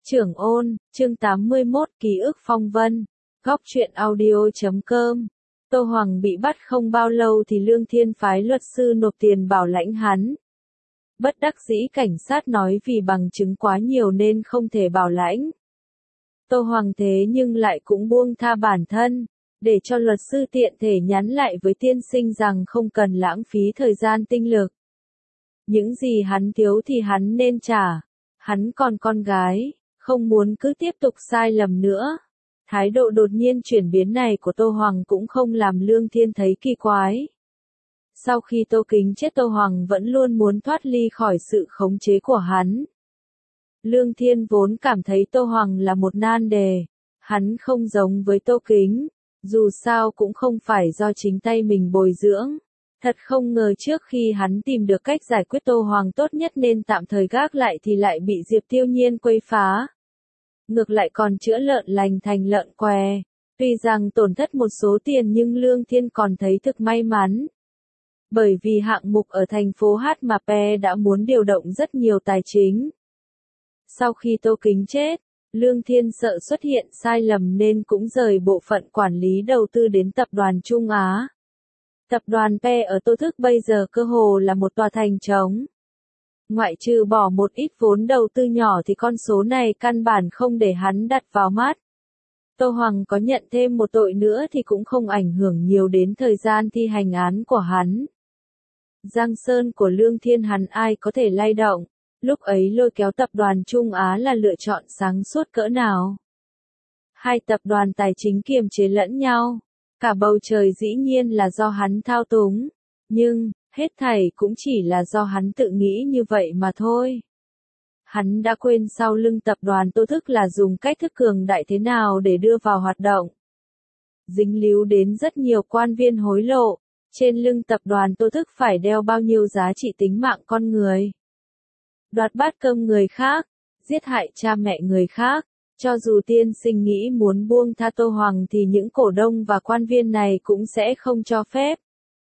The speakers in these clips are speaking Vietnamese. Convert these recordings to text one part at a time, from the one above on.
Trưởng ôn, chương 81, ký ức phong vân. Góc truyện audio.com. Tô Hoàng bị bắt không bao lâu thì Lương Thiên phái luật sư nộp tiền bảo lãnh hắn. Bất đắc dĩ cảnh sát nói vì bằng chứng quá nhiều nên không thể bảo lãnh. Tô Hoàng thế nhưng lại cũng buông tha bản thân, để cho luật sư tiện thể nhắn lại với tiên sinh rằng không cần lãng phí thời gian tinh lực. Những gì hắn thiếu thì hắn nên trả. Hắn còn con gái, không muốn cứ tiếp tục sai lầm nữa. Thái độ đột nhiên chuyển biến này của Tô Hoàng cũng không làm Lương Thiên thấy kỳ quái. Sau khi Tô Kính chết, Tô Hoàng vẫn luôn muốn thoát ly khỏi sự khống chế của hắn. Lương Thiên vốn cảm thấy Tô Hoàng là một nan đề. Hắn không giống với Tô Kính, dù sao cũng không phải do chính tay mình bồi dưỡng. Thật không ngờ trước khi hắn tìm được cách giải quyết Tô Hoàng tốt nhất nên tạm thời gác lại thì lại bị Diệp Tiêu Nhiên quấy phá. Ngược lại còn chữa lợn lành thành lợn què. Tuy rằng tổn thất một số tiền nhưng Lương Thiên còn thấy thực may mắn. Bởi vì hạng mục ở thành phố Hát Mà Pe đã muốn điều động rất nhiều tài chính. Sau khi Tô Kính chết, Lương Thiên sợ xuất hiện sai lầm nên cũng rời bộ phận quản lý đầu tư đến tập đoàn Trung Á. Tập đoàn Pe ở Tô Thức bây giờ cơ hồ là một tòa thành trống. Ngoại trừ bỏ một ít vốn đầu tư nhỏ thì con số này căn bản không để hắn đặt vào mắt. Tô Hoàng có nhận thêm một tội nữa thì cũng không ảnh hưởng nhiều đến thời gian thi hành án của hắn. Giang sơn của Lương Thiên hắn ai có thể lay động, lúc ấy lôi kéo tập đoàn Trung Á là lựa chọn sáng suốt cỡ nào. Hai tập đoàn tài chính kiềm chế lẫn nhau, cả bầu trời dĩ nhiên là do hắn thao túng, nhưng hết thảy cũng chỉ là do hắn tự nghĩ như vậy mà thôi. Hắn đã quên sau lưng tập đoàn Tô Thức là dùng cách thức cường đại thế nào để đưa vào hoạt động. Dính líu đến rất nhiều quan viên hối lộ, trên lưng tập đoàn Tô Thức phải đeo bao nhiêu giá trị tính mạng con người. Đoạt bát cơm người khác, giết hại cha mẹ người khác, cho dù tiên sinh nghĩ muốn buông tha Tô Hoàng thì những cổ đông và quan viên này cũng sẽ không cho phép.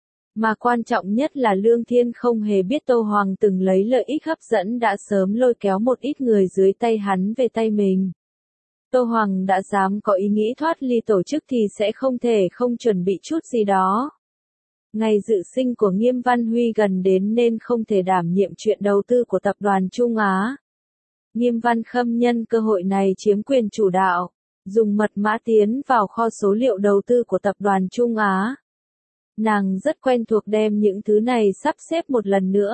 Mà quan trọng nhất là Lương Thiên không hề biết Tô Hoàng từng lấy lợi ích hấp dẫn đã sớm lôi kéo một ít người dưới tay hắn về tay mình. Tô Hoàng đã dám có ý nghĩ thoát ly tổ chức thì sẽ không thể không chuẩn bị chút gì đó. Ngày dự sinh của Nghiêm Văn Huy gần đến nên không thể đảm nhiệm chuyện đầu tư của tập đoàn Trung Á. Nghiêm Văn Khâm nhân cơ hội này chiếm quyền chủ đạo, dùng mật mã tiến vào kho số liệu đầu tư của tập đoàn Trung Á. Nàng rất quen thuộc đem những thứ này sắp xếp một lần nữa.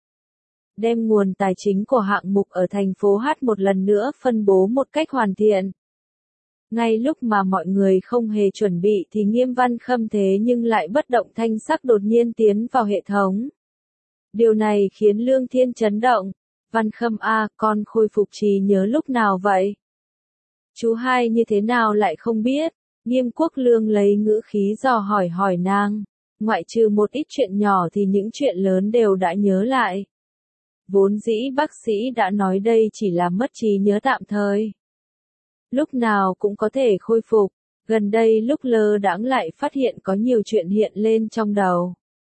Đem nguồn tài chính của hạng mục ở thành phố Hát một lần nữa phân bố một cách hoàn thiện. Ngay lúc mà mọi người không hề chuẩn bị thì Nghiêm Văn Khâm thế nhưng lại bất động thanh sắc đột nhiên tiến vào hệ thống. Điều này khiến Lương Thiên chấn động. Văn Khâm a, con khôi phục trí nhớ lúc nào vậy? Chú hai như thế nào lại không biết? Nghiêm Quốc Lương lấy ngữ khí dò hỏi nàng. Ngoại trừ một ít chuyện nhỏ thì những chuyện lớn đều đã nhớ lại. Vốn dĩ bác sĩ đã nói đây chỉ là mất trí nhớ tạm thời. Lúc nào cũng có thể khôi phục, gần đây lúc lơ đãng lại phát hiện có nhiều chuyện hiện lên trong đầu.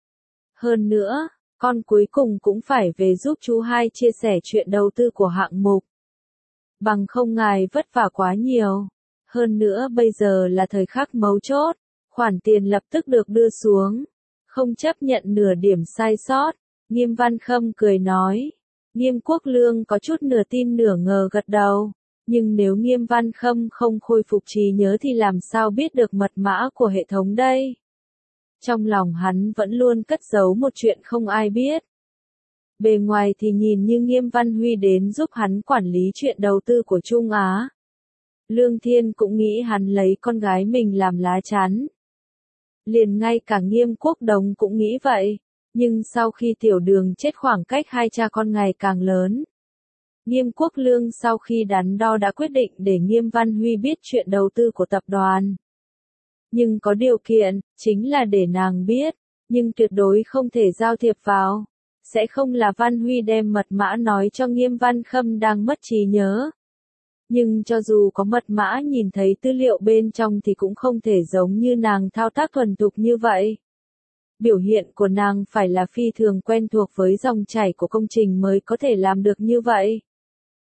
Hơn nữa, con cuối cùng cũng phải về giúp chú hai chia sẻ chuyện đầu tư của hạng mục. Bằng không ngài vất vả quá nhiều. Hơn nữa bây giờ là thời khắc mấu chốt, khoản tiền lập tức được đưa xuống. Không chấp nhận nửa điểm sai sót, Nghiêm Văn Khâm cười nói. Nghiêm Quốc Lương có chút nửa tin nửa ngờ gật đầu. Nhưng nếu Nghiêm Văn Khâm không khôi phục trí nhớ thì làm sao biết được mật mã của hệ thống đây? Trong lòng hắn vẫn luôn cất giấu một chuyện không ai biết. Bề ngoài thì nhìn như Nghiêm Văn Huy đến giúp hắn quản lý chuyện đầu tư của Trung Á. Lương Thiên cũng nghĩ hắn lấy con gái mình làm lá chắn. Liền ngay cả Nghiêm Quốc Đồng cũng nghĩ vậy. Nhưng sau khi Tiểu Đường chết khoảng cách hai cha con ngày càng lớn. Nghiêm Quốc Lương sau khi đắn đo đã quyết định để Nghiêm Văn Huy biết chuyện đầu tư của tập đoàn. Nhưng có điều kiện, chính là để nàng biết, nhưng tuyệt đối không thể giao thiệp vào. Sẽ không là Văn Huy đem mật mã nói cho Nghiêm Văn Khâm đang mất trí nhớ. Nhưng cho dù có mật mã nhìn thấy tư liệu bên trong thì cũng không thể giống như nàng thao tác thuần thục như vậy. Biểu hiện của nàng phải là phi thường quen thuộc với dòng chảy của công trình mới có thể làm được như vậy.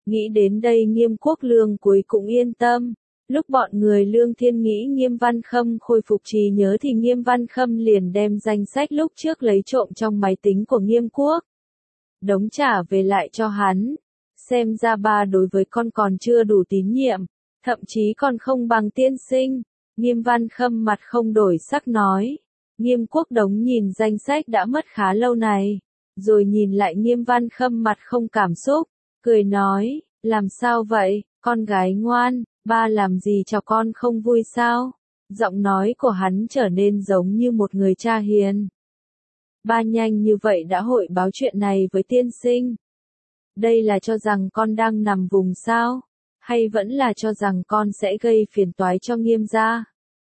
Nghĩ đến đây Nghiêm Quốc Lương cuối cũng yên tâm. Lúc bọn người Lương Thiên nghĩ Nghiêm Văn Khâm khôi phục trí nhớ thì Nghiêm Văn Khâm liền đem danh sách lúc trước lấy trộm trong máy tính của Nghiêm Quốc Đống trả về lại cho hắn. Xem ra ba đối với con còn chưa đủ tín nhiệm, thậm chí còn không bằng tiên sinh. Nghiêm Văn Khâm mặt không đổi sắc nói. Nghiêm Quốc Đống nhìn danh sách đã mất khá lâu này, rồi nhìn lại Nghiêm Văn Khâm mặt không cảm xúc, cười nói, làm sao vậy, con gái ngoan, ba làm gì cho con không vui sao? Giọng nói của hắn trở nên giống như một người cha hiền. Ba nhanh như vậy đã hội báo chuyện này với tiên sinh. Đây là cho rằng con đang nằm vùng sao? Hay vẫn là cho rằng con sẽ gây phiền toái cho Nghiêm gia?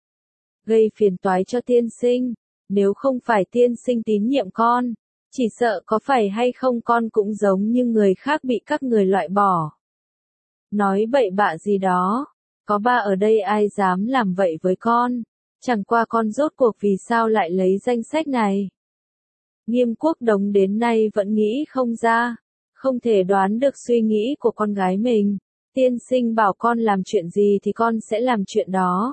Gây phiền toái cho tiên sinh, nếu không phải tiên sinh tín nhiệm con, chỉ sợ có phải hay không con cũng giống như người khác bị các người loại bỏ. Nói bậy bạ gì đó, có ba ở đây ai dám làm vậy với con, chẳng qua con rốt cuộc vì sao lại lấy danh sách này. Nghiêm Quốc Đống đến nay vẫn nghĩ không ra, không thể đoán được suy nghĩ của con gái mình. Tiên sinh bảo con làm chuyện gì thì con sẽ làm chuyện đó.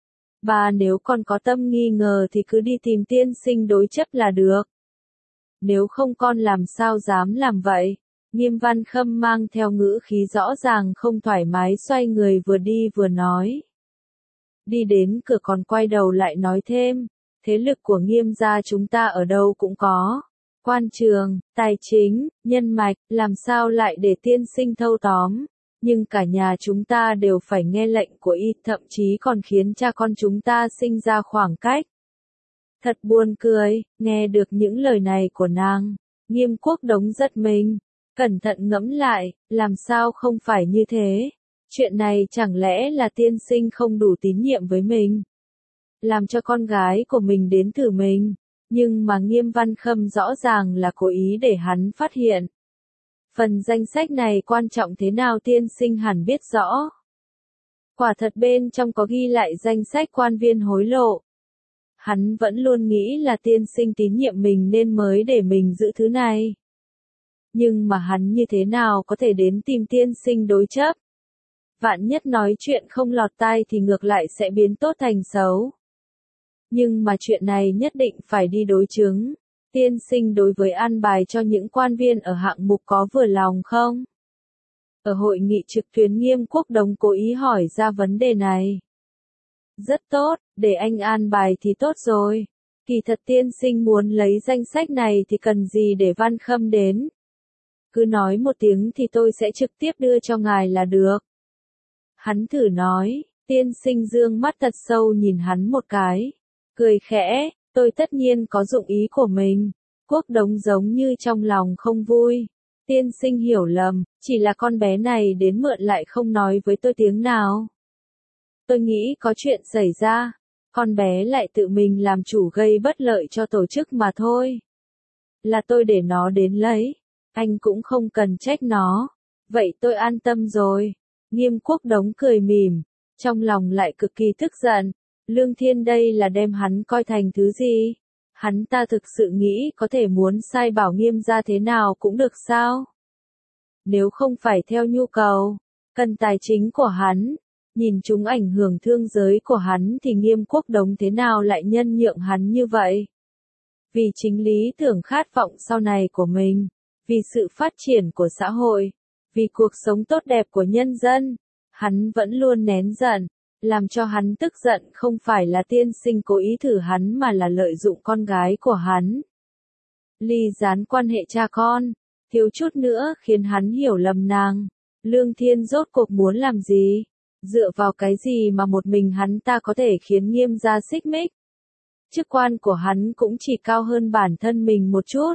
Ba nếu con có tâm nghi ngờ thì cứ đi tìm tiên sinh đối chất là được. Nếu không con làm sao dám làm vậy? Nghiêm Văn Khâm mang theo ngữ khí rõ ràng không thoải mái xoay người vừa đi vừa nói. Đi đến cửa còn quay đầu lại nói thêm, thế lực của Nghiêm gia chúng ta ở đâu cũng có. Quan trường, tài chính, nhân mạch, làm sao lại để tiên sinh thâu tóm. Nhưng cả nhà chúng ta đều phải nghe lệnh của y, thậm chí còn khiến cha con chúng ta sinh ra khoảng cách. Thật buồn cười, nghe được những lời này của nàng, Nghiêm Quốc Đống giật mình, cẩn thận ngẫm lại, làm sao không phải như thế? Chuyện này chẳng lẽ là tiên sinh không đủ tín nhiệm với mình? Làm cho con gái của mình đến thử mình, nhưng mà Nghiêm Văn Khâm rõ ràng là cố ý để hắn phát hiện. Phần danh sách này quan trọng thế nào tiên sinh hẳn biết rõ. Quả thật bên trong có ghi lại danh sách quan viên hối lộ. Hắn vẫn luôn nghĩ là tiên sinh tín nhiệm mình nên mới để mình giữ thứ này. Nhưng mà hắn như thế nào có thể đến tìm tiên sinh đối chấp? Vạn nhất nói chuyện không lọt tai thì ngược lại sẽ biến tốt thành xấu. Nhưng mà chuyện này nhất định phải đi đối chứng. Tiên sinh đối với an bài cho những quan viên ở hạng mục có vừa lòng không? Ở hội nghị trực tuyến Nghiêm Quốc Đống cố ý hỏi ra vấn đề này. Rất tốt, để anh an bài thì tốt rồi. Kỳ thật tiên sinh muốn lấy danh sách này thì cần gì để Văn Khâm đến. Cứ nói một tiếng thì tôi sẽ trực tiếp đưa cho ngài là được. Hắn thử nói, tiên sinh dương mắt thật sâu nhìn hắn một cái. Cười khẽ, tôi tất nhiên có dụng ý của mình. Quốc Đống giống như trong lòng không vui. Tiên sinh hiểu lầm, chỉ là con bé này đến mượn lại không nói với tôi tiếng nào. Tôi nghĩ có chuyện xảy ra, con bé lại tự mình làm chủ gây bất lợi cho tổ chức mà thôi. Là tôi để nó đến lấy, anh cũng không cần trách nó. Vậy tôi an tâm rồi. Nghiêm Quốc Đống cười mỉm, trong lòng lại cực kỳ tức giận. Lương Thiên đây là đem hắn coi thành thứ gì? Hắn ta thực sự nghĩ có thể muốn sai bảo Nghiêm gia thế nào cũng được sao? Nếu không phải theo nhu cầu, cần tài chính của hắn, nhìn chúng ảnh hưởng thương giới của hắn thì Nghiêm Quốc Đống thế nào lại nhân nhượng hắn như vậy? Vì chính lý tưởng khát vọng sau này của mình, vì sự phát triển của xã hội, vì cuộc sống tốt đẹp của nhân dân, hắn vẫn luôn nén giận. Làm cho hắn tức giận không phải là tiên sinh cố ý thử hắn mà là lợi dụng con gái của hắn. Ly gián quan hệ cha con, thiếu chút nữa khiến hắn hiểu lầm nàng. Lương Thiên rốt cuộc muốn làm gì? Dựa vào cái gì mà một mình hắn ta có thể khiến Nghiêm gia xích mích? Chức quan của hắn cũng chỉ cao hơn bản thân mình một chút.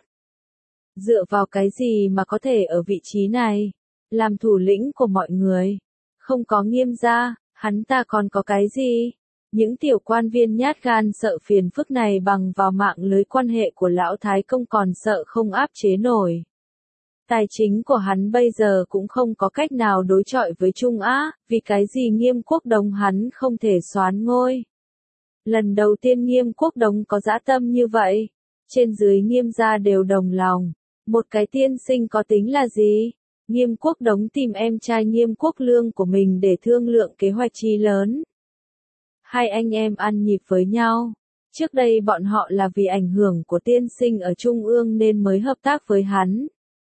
Dựa vào cái gì mà có thể ở vị trí này, làm thủ lĩnh của mọi người? Không có Nghiêm gia, hắn ta còn có cái gì? Những tiểu quan viên nhát gan sợ phiền phức này bằng vào mạng lưới quan hệ của lão Thái Công còn sợ không áp chế nổi. Tài chính của hắn bây giờ cũng không có cách nào đối chọi với Trung Á, vì cái gì Nghiêm Quốc Đống hắn không thể soán ngôi. Lần đầu tiên Nghiêm Quốc Đống có dã tâm như vậy, trên dưới Nghiêm gia đều đồng lòng. Một cái tiên sinh có tính là gì? Nghiêm Quốc Đống tìm em trai Nghiêm Quốc Lương của mình để thương lượng kế hoạch chi lớn. Hai anh em ăn nhịp với nhau. Trước đây bọn họ là vì ảnh hưởng của tiên sinh ở Trung ương nên mới hợp tác với hắn.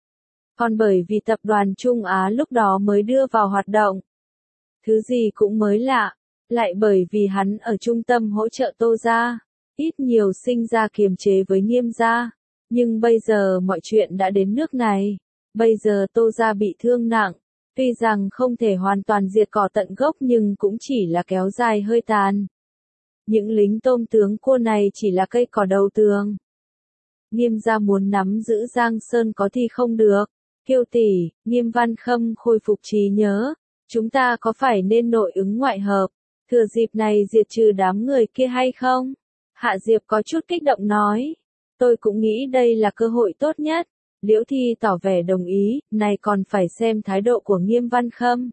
Còn bởi vì tập đoàn Trung Á lúc đó mới đưa vào hoạt động. Thứ gì cũng mới lạ. Lại bởi vì hắn ở trung tâm hỗ trợ Tô gia, ít nhiều sinh ra kiềm chế với Nghiêm gia. Nhưng bây giờ mọi chuyện đã đến nước này. Bây giờ Tô gia bị thương nặng. Tuy rằng không thể hoàn toàn diệt cỏ tận gốc nhưng cũng chỉ là kéo dài hơi tàn. Những lính tôm tướng cua này chỉ là cây cỏ đầu tường. Nghiêm gia muốn nắm giữ Giang Sơn có thì không được. Kiều tỷ, Nghiêm Văn Khâm khôi phục trí nhớ. Chúng ta có phải nên nội ứng ngoại hợp, thừa dịp này diệt trừ đám người kia hay không? Hạ Diệp có chút kích động nói. Tôi cũng nghĩ đây là cơ hội tốt nhất. Liễu Thi tỏ vẻ đồng ý, này còn phải xem thái độ của Nghiêm Văn Khâm.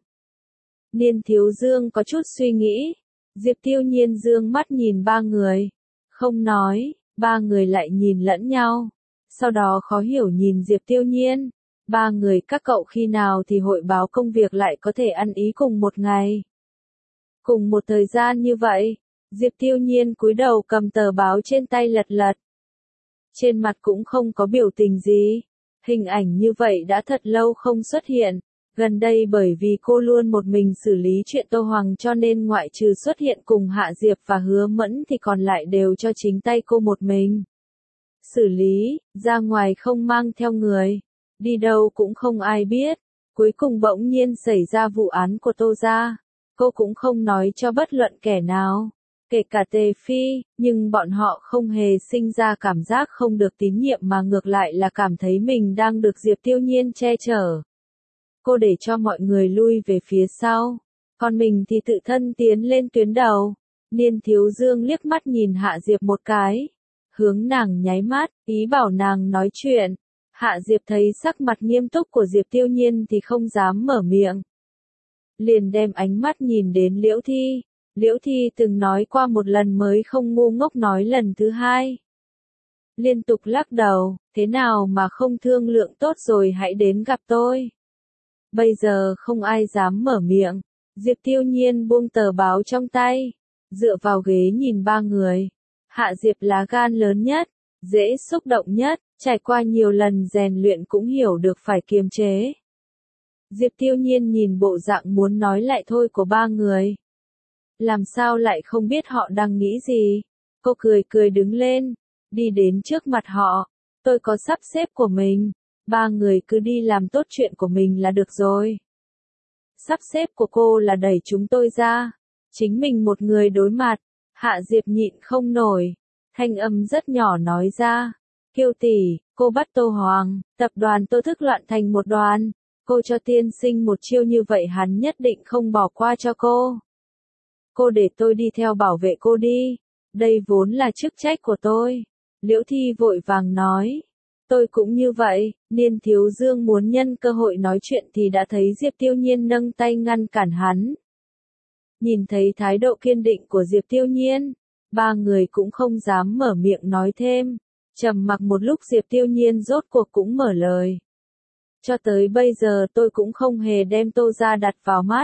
Niên Thiếu Dương có chút suy nghĩ. Diệp Tiêu Nhiên dương mắt nhìn ba người. Không nói, ba người lại nhìn lẫn nhau. Sau đó khó hiểu nhìn Diệp Tiêu Nhiên. Ba người các cậu khi nào thì hội báo công việc lại có thể ăn ý cùng một ngày. Cùng một thời gian như vậy, Diệp Tiêu Nhiên cúi đầu cầm tờ báo trên tay lật lật. Trên mặt cũng không có biểu tình gì. Hình ảnh như vậy đã thật lâu không xuất hiện. Gần đây bởi vì cô luôn một mình xử lý chuyện Tô Hoàng cho nên ngoại trừ xuất hiện cùng Hạ Diệp và Hứa Mẫn thì còn lại đều cho chính tay cô một mình. Xử lý, ra ngoài không mang theo người. Đi đâu cũng không ai biết. Cuối cùng bỗng nhiên xảy ra vụ án của Tô gia. Cô cũng không nói cho bất luận kẻ nào. Kể cả Tề Phi, nhưng bọn họ không hề sinh ra cảm giác không được tín nhiệm mà ngược lại là cảm thấy mình đang được Diệp Tiêu Nhiên che chở. Cô để cho mọi người lui về phía sau. Còn mình thì tự thân tiến lên tuyến đầu. Niên Thiếu Dương liếc mắt nhìn Hạ Diệp một cái. Hướng nàng nháy mắt, ý bảo nàng nói chuyện. Hạ Diệp thấy sắc mặt nghiêm túc của Diệp Tiêu Nhiên thì không dám mở miệng. Liền đem ánh mắt nhìn đến Liễu Thi. Liễu Thi từng nói qua một lần mới không ngu ngốc nói lần thứ hai. Liên tục lắc đầu, thế nào mà không thương lượng tốt rồi hãy đến gặp tôi. Bây giờ không ai dám mở miệng. Diệp Tiêu Nhiên buông tờ báo trong tay, dựa vào ghế nhìn ba người. Hạ Diệp lá gan lớn nhất, dễ xúc động nhất, trải qua nhiều lần rèn luyện cũng hiểu được phải kiềm chế. Diệp Tiêu Nhiên nhìn bộ dạng muốn nói lại thôi của ba người. Làm sao lại không biết họ đang nghĩ gì? Cô cười cười đứng lên, đi đến trước mặt họ. Tôi có sắp xếp của mình. Ba người cứ đi làm tốt chuyện của mình là được rồi. Sắp xếp của cô là đẩy chúng tôi ra. Chính mình một người đối mặt. Hạ Diệp nhịn không nổi. Thanh âm rất nhỏ nói ra. Kiều tỷ, cô bắt Tô Hoàng, tập đoàn Tô Thức loạn thành một đoàn. Cô cho tiên sinh một chiêu như vậy hắn nhất định không bỏ qua cho cô. Cô để tôi đi theo bảo vệ cô đi. Đây vốn là chức trách của tôi. Liễu Thi vội vàng nói. Tôi cũng như vậy. Niên Thiếu Dương muốn nhân cơ hội nói chuyện thì đã thấy Diệp Tiêu Nhiên nâng tay ngăn cản hắn. Nhìn thấy thái độ kiên định của Diệp Tiêu Nhiên, ba người cũng không dám mở miệng nói thêm. Trầm mặc một lúc Diệp Tiêu Nhiên rốt cuộc cũng mở lời. Cho tới bây giờ tôi cũng không hề đem Tô gia đặt vào mắt.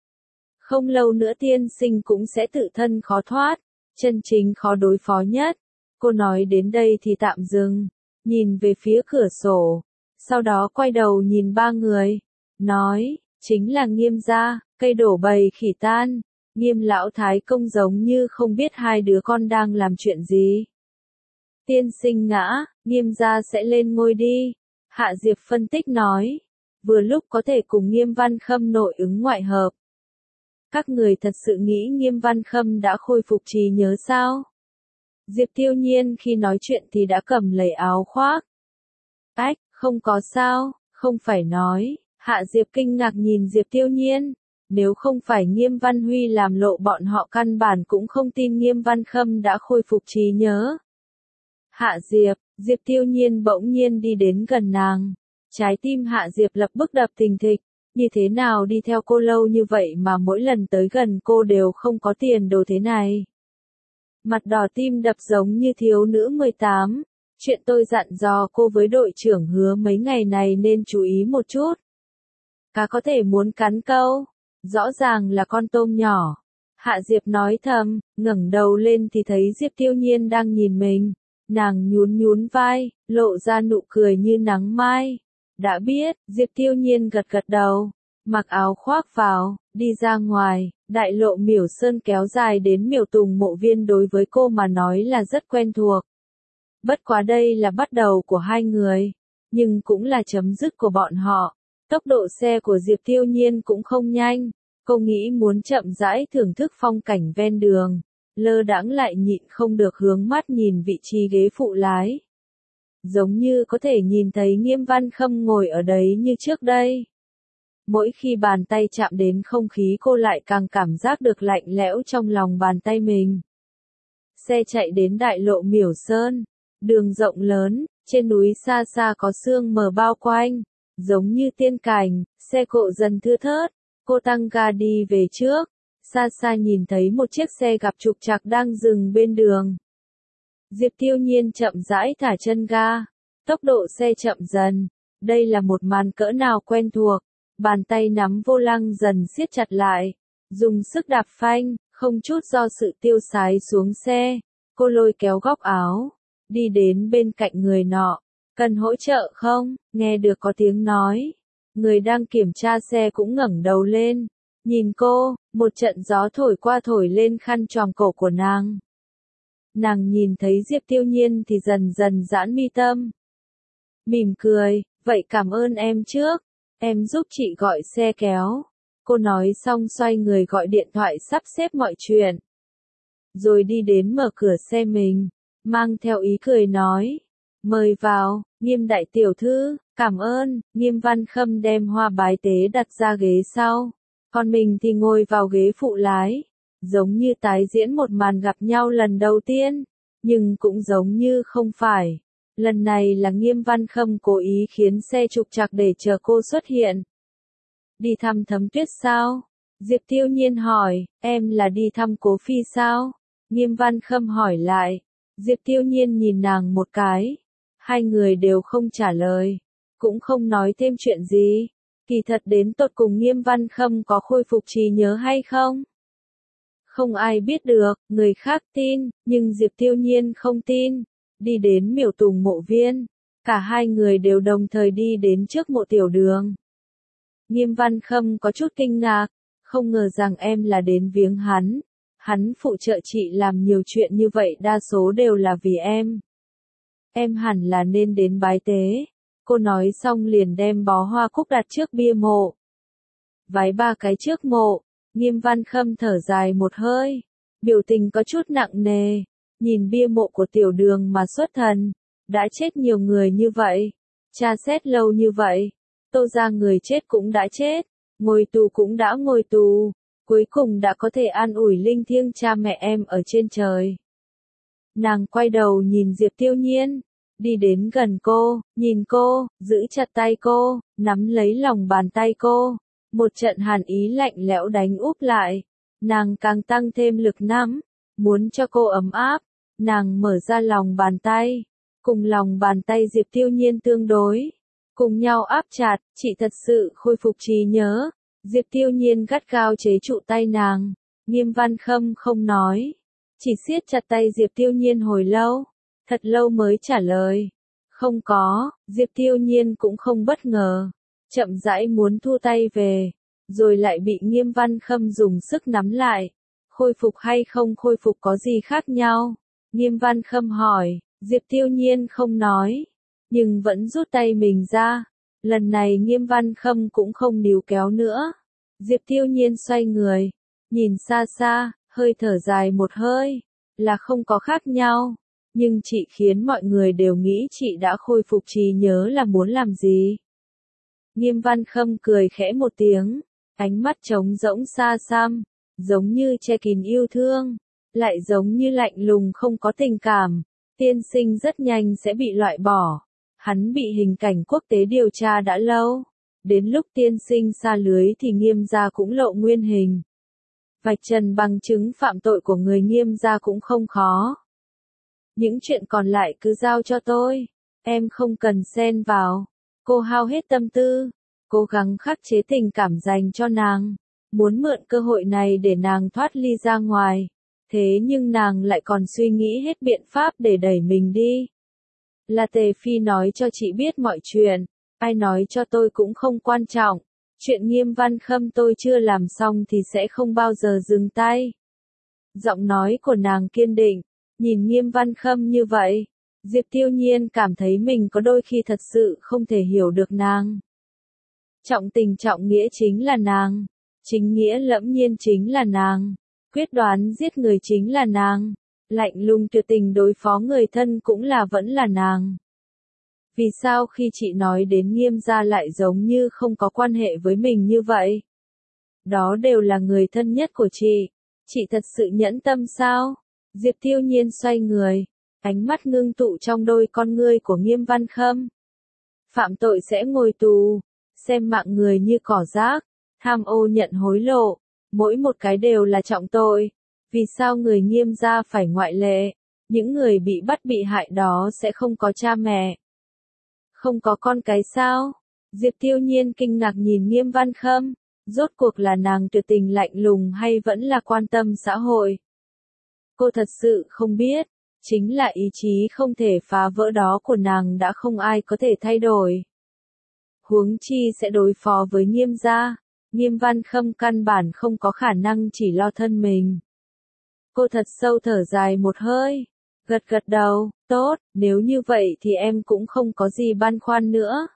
Không lâu nữa tiên sinh cũng sẽ tự thân khó thoát, chân chính khó đối phó nhất. Cô nói đến đây thì tạm dừng, nhìn về phía cửa sổ, sau đó quay đầu nhìn ba người, nói, chính là Nghiêm gia, cây đổ bầy khỉ tan. Nghiêm lão thái công giống như không biết hai đứa con đang làm chuyện gì. Tiên sinh ngã, Nghiêm gia sẽ lên ngôi đi. Hạ Diệp phân tích nói, vừa lúc có thể cùng Nghiêm Văn Khâm nội ứng ngoại hợp. Các người thật sự nghĩ Nghiêm Văn Khâm đã khôi phục trí nhớ sao? Diệp Tiêu Nhiên khi nói chuyện thì đã cầm lấy áo khoác. Ách, không có sao, không phải nói. Hạ Diệp kinh ngạc nhìn Diệp Tiêu Nhiên. Nếu không phải Nghiêm Văn Huy làm lộ bọn họ căn bản cũng không tin Nghiêm Văn Khâm đã khôi phục trí nhớ. Hạ Diệp, Diệp Tiêu Nhiên bỗng nhiên đi đến gần nàng. Trái tim Hạ Diệp lập tức đập thình thịch. Như thế nào đi theo cô lâu như vậy mà mỗi lần tới gần cô đều không có tiền đồ thế này. Mặt đỏ tim đập giống như thiếu nữ 18. Chuyện tôi dặn dò cô với đội trưởng Hứa mấy ngày này nên chú ý một chút. Cá có thể muốn cắn câu. Rõ ràng là con tôm nhỏ. Hạ Diệp nói thầm, ngẩng đầu lên thì thấy Diệp Tiêu Nhiên đang nhìn mình. Nàng nhún nhún vai, lộ ra nụ cười như nắng mai. Đã biết, Diệp Tiêu Nhiên gật gật đầu, mặc áo khoác vào, đi ra ngoài. Đại lộ Miểu Sơn kéo dài đến Miểu Tùng Mộ Viên đối với cô mà nói là rất quen thuộc. Bất quá đây là bắt đầu của hai người, nhưng cũng là chấm dứt của bọn họ. Tốc độ xe của Diệp Tiêu Nhiên cũng không nhanh, cô nghĩ muốn chậm rãi thưởng thức phong cảnh ven đường, lơ đãng lại nhịn không được hướng mắt nhìn vị trí ghế phụ lái. Giống như có thể nhìn thấy Nghiêm Văn Khâm ngồi ở đấy như trước đây. Mỗi khi bàn tay chạm đến không khí cô lại càng cảm giác được lạnh lẽo trong lòng bàn tay mình. Xe chạy đến đại lộ Miểu Sơn, đường rộng lớn, trên núi xa xa có sương mờ bao quanh, giống như tiên cảnh, xe cộ dần thưa thớt, cô tăng ga đi về trước, xa xa nhìn thấy một chiếc xe gặp trục trặc đang dừng bên đường. Diệp Tiêu Nhiên chậm rãi thả chân ga, tốc độ xe chậm dần, đây là một màn cỡ nào quen thuộc. Bàn tay nắm vô lăng dần siết chặt lại, dùng sức đạp phanh, không chút do sự tiêu sái xuống xe, cô lôi kéo góc áo, đi đến bên cạnh người nọ, cần hỗ trợ không, nghe được có tiếng nói, người đang kiểm tra xe cũng ngẩng đầu lên, nhìn cô, một trận gió thổi qua thổi lên khăn choàng cổ của nàng. Nàng nhìn thấy Diệp Tiêu Nhiên thì dần dần giãn mi tâm. Mỉm cười, vậy cảm ơn em trước. Em giúp chị gọi xe kéo. Cô nói xong xoay người gọi điện thoại sắp xếp mọi chuyện. Rồi đi đến mở cửa xe mình, mang theo ý cười nói. Mời vào, Nghiêm đại tiểu thư, cảm ơn. Nghiêm Văn Khâm đem hoa bái tế đặt ra ghế sau. Còn mình thì ngồi vào ghế phụ lái. Giống như tái diễn một màn gặp nhau lần đầu tiên. Nhưng cũng giống như không phải. Lần này là Nghiêm Văn Khâm cố ý khiến xe trục trặc để chờ cô xuất hiện. Đi thăm Thấm Tuyết sao? Diệp Tiêu Nhiên hỏi, em là đi thăm Cố Phi sao? Nghiêm Văn Khâm hỏi lại. Diệp Tiêu Nhiên nhìn nàng một cái. Hai người đều không trả lời. Cũng không nói thêm chuyện gì. Kỳ thật đến tột cùng Nghiêm Văn Khâm có khôi phục trí nhớ hay không? Không ai biết được, người khác tin, nhưng Diệp Tiêu Nhiên không tin. Đi đến Miểu Tùng Mộ Viên, cả hai người đều đồng thời đi đến trước mộ tiểu đường. Nghiêm Văn Khâm có chút kinh ngạc, không ngờ rằng em là đến viếng hắn. Hắn phụ trợ chị làm nhiều chuyện như vậy đa số đều là vì em. Em hẳn là nên đến bái tế. Cô nói xong liền đem bó hoa cúc đặt trước bia mộ. Vái ba cái trước mộ, Nghiêm Văn Khâm thở dài một hơi, biểu tình có chút nặng nề. Nhìn bia mộ của tiểu đường mà xuất thần, đã chết nhiều người như vậy, tra xét lâu như vậy, Tô ra người chết cũng đã chết, ngồi tù cũng đã ngồi tù, cuối cùng đã có thể an ủi linh thiêng cha mẹ em ở trên trời. Nàng quay đầu nhìn Diệp Tiêu Nhiên, đi đến gần cô, nhìn cô, giữ chặt tay cô, nắm lấy lòng bàn tay cô, một trận hàn ý lạnh lẽo đánh úp lại, nàng càng tăng thêm lực nắm, muốn cho cô ấm áp. Nàng mở ra lòng bàn tay, cùng lòng bàn tay Diệp Tiêu Nhiên tương đối, cùng nhau áp chặt, chị thật sự khôi phục trí nhớ. Diệp Tiêu Nhiên gắt gao chế trụ tay nàng, Nghiêm Văn Khâm không nói, chỉ siết chặt tay Diệp Tiêu Nhiên hồi lâu, thật lâu mới trả lời. Không có, Diệp Tiêu Nhiên cũng không bất ngờ, chậm rãi muốn thu tay về, rồi lại bị Nghiêm Văn Khâm dùng sức nắm lại. Khôi phục hay không khôi phục có gì khác nhau? Nghiêm Văn Khâm hỏi, Diệp Tiêu Nhiên không nói, nhưng vẫn rút tay mình ra. Lần này Nghiêm Văn Khâm cũng không níu kéo nữa. Diệp Tiêu Nhiên xoay người, nhìn xa xa, hơi thở dài một hơi, là không có khác nhau. Nhưng chị khiến mọi người đều nghĩ chị đã khôi phục trí nhớ là muốn làm gì. Nghiêm Văn Khâm cười khẽ một tiếng, ánh mắt trống rỗng xa xăm, giống như che kín yêu thương, lại giống như lạnh lùng không có tình cảm. Tiên sinh rất nhanh sẽ bị loại bỏ. Hắn bị hình cảnh quốc tế điều tra đã lâu. Đến lúc tiên sinh sa lưới thì Nghiêm gia cũng lộ nguyên hình. Vạch trần bằng chứng phạm tội của người Nghiêm gia cũng không khó. Những chuyện còn lại cứ giao cho tôi. Em không cần xen vào. Cô hao hết tâm tư. cố gắng khắc chế tình cảm dành cho nàng, muốn mượn cơ hội này để nàng thoát ly ra ngoài. Thế nhưng nàng lại còn suy nghĩ hết biện pháp để đẩy mình đi. Là Tề Phi nói cho chị biết mọi chuyện, ai nói cho tôi cũng không quan trọng. Chuyện Nghiêm Văn Khâm tôi chưa làm xong thì sẽ không bao giờ dừng tay. Giọng nói của nàng kiên định, nhìn Nghiêm Văn Khâm như vậy, Diệp Tiêu Nhiên cảm thấy mình có đôi khi thật sự không thể hiểu được nàng. Trọng tình trọng nghĩa chính là nàng, chính nghĩa lẫm nhiên chính là nàng, quyết đoán giết người chính là nàng, lạnh lùng tuyệt tình đối phó người thân cũng vẫn là nàng. Vì sao khi chị nói đến Nghiêm gia lại giống như không có quan hệ với mình như vậy? Đó đều là người thân nhất của chị thật sự nhẫn tâm sao? Diệp Tiêu Nhiên xoay người, ánh mắt ngưng tụ trong đôi con ngươi của Nghiêm Văn Khâm. Phạm tội sẽ ngồi tù, xem mạng người như cỏ rác, tham ô nhận hối lộ, mỗi một cái đều là trọng tội. Vì sao người Nghiêm gia phải ngoại lệ? Những người bị bắt bị hại đó sẽ không có cha mẹ, không có con cái sao? Diệp Tiêu Nhiên kinh ngạc nhìn Nghiêm Văn Khâm, rốt cuộc là nàng tuyệt tình lạnh lùng hay vẫn là quan tâm xã hội? Cô thật sự không biết, chính là ý chí không thể phá vỡ đó của nàng đã không ai có thể thay đổi. Huống chi sẽ đối phó với Nghiêm gia, Nghiêm Văn Khâm căn bản không có khả năng chỉ lo thân mình. Cô thật sâu thở dài một hơi, gật gật đầu, tốt, nếu như vậy thì em cũng không có gì băn khoăn nữa.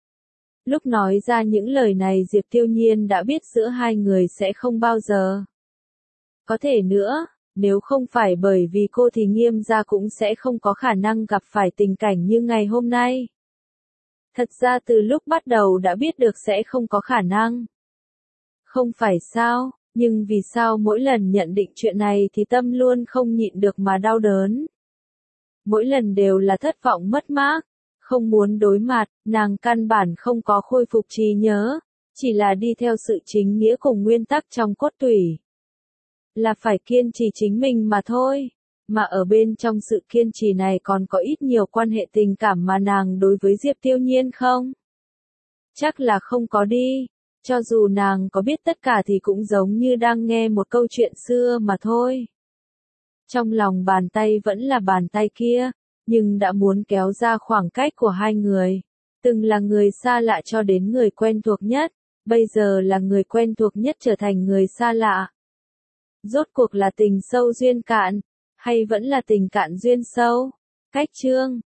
Lúc nói ra những lời này Diệp Tiêu Nhiên đã biết giữa hai người sẽ không bao giờ có thể nữa, nếu không phải bởi vì cô thì Nghiêm gia cũng sẽ không có khả năng gặp phải tình cảnh như ngày hôm nay. Thật ra từ lúc bắt đầu đã biết được sẽ không có khả năng. Không phải sao, nhưng vì sao mỗi lần nhận định chuyện này thì tâm luôn không nhịn được mà đau đớn. Mỗi lần đều là thất vọng mất mát, không muốn đối mặt, nàng căn bản không có khôi phục trí nhớ, chỉ là đi theo sự chính nghĩa cùng nguyên tắc trong cốt tủy. Là phải kiên trì chính mình mà thôi, mà ở bên trong sự kiên trì này còn có ít nhiều quan hệ tình cảm mà nàng đối với Diệp Tiêu Nhiên không? Chắc là không có đi, cho dù nàng có biết tất cả thì cũng giống như đang nghe một câu chuyện xưa mà thôi. Trong lòng bàn tay vẫn là bàn tay kia, nhưng đã muốn kéo ra khoảng cách của hai người. Từng là người xa lạ cho đến người quen thuộc nhất, bây giờ là người quen thuộc nhất trở thành người xa lạ. Rốt cuộc là tình sâu duyên cạn, hay vẫn là tình cạn duyên sâu? Cách chương